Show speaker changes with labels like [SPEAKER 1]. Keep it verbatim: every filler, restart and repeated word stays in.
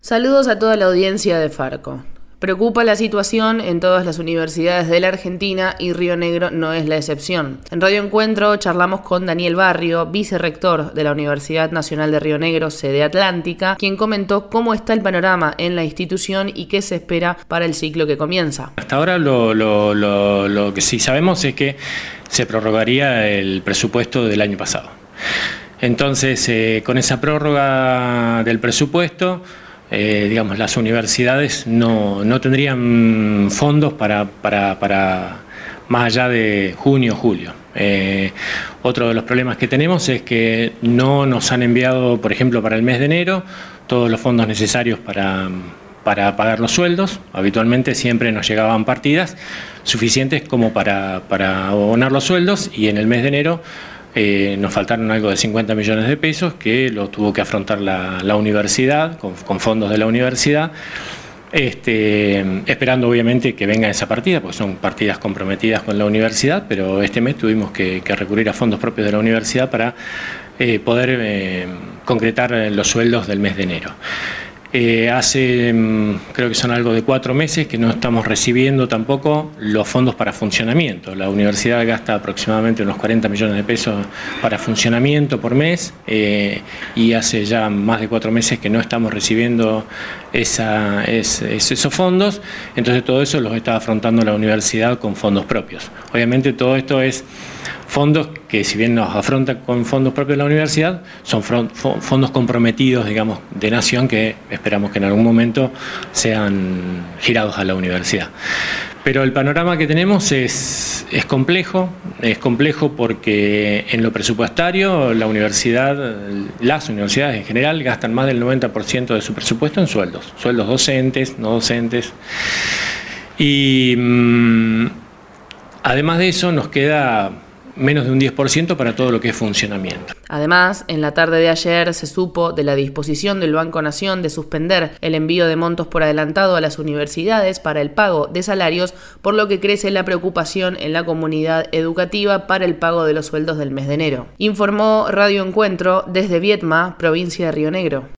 [SPEAKER 1] Saludos a toda la audiencia de Farco. Preocupa la situación en todas las universidades de la Argentina y Río Negro no es la excepción. En Radio Encuentro charlamos con Daniel Barrio, vicerrector de la Universidad Nacional de Río Negro, sede Atlántica, quien comentó cómo está el panorama en la institución y qué se espera para el ciclo que comienza.
[SPEAKER 2] Hasta ahora lo, lo, lo, lo que sí sabemos es que se prorrogaría el presupuesto del año pasado. Entonces, eh, con esa prórroga del presupuesto, Eh, digamos, las universidades no, no tendrían fondos para, para, para más allá de junio o julio. Eh, otro de los problemas que tenemos es que no nos han enviado, por ejemplo, para el mes de enero, todos los fondos necesarios para, para pagar los sueldos. Habitualmente siempre nos llegaban partidas suficientes como para, para abonar los sueldos, y en el mes de enero Eh, nos faltaron algo de cincuenta millones de pesos que lo tuvo que afrontar la, la universidad, con, con fondos de la universidad, este, esperando obviamente que venga esa partida, porque son partidas comprometidas con la universidad, pero este mes tuvimos que, que recurrir a fondos propios de la universidad para eh, poder eh, concretar los sueldos del mes de enero. Eh, hace, creo que son algo de cuatro meses que no estamos recibiendo tampoco los fondos para funcionamiento. La universidad gasta aproximadamente unos cuarenta millones de pesos para funcionamiento por mes, eh, y hace ya más de cuatro meses que no estamos recibiendo esa, es, es, esos fondos. Entonces todo eso los está afrontando la universidad con fondos propios. Obviamente todo esto es fondos que, si bien nos afronta con fondos propios de la universidad, son fondos comprometidos, digamos, de nación, que esperamos que en algún momento sean girados a la universidad. Pero el panorama que tenemos es, es complejo, es complejo porque en lo presupuestario la universidad, las universidades en general gastan más del noventa por ciento de su presupuesto en sueldos, sueldos docentes, no docentes, y mmm, además de eso nos queda menos de un diez por ciento para todo lo que es funcionamiento.
[SPEAKER 1] Además, en la tarde de ayer se supo de la disposición del Banco Nación de suspender el envío de montos por adelantado a las universidades para el pago de salarios, por lo que crece la preocupación en la comunidad educativa para el pago de los sueldos del mes de enero. Informó Radio Encuentro desde Viedma, provincia de Río Negro.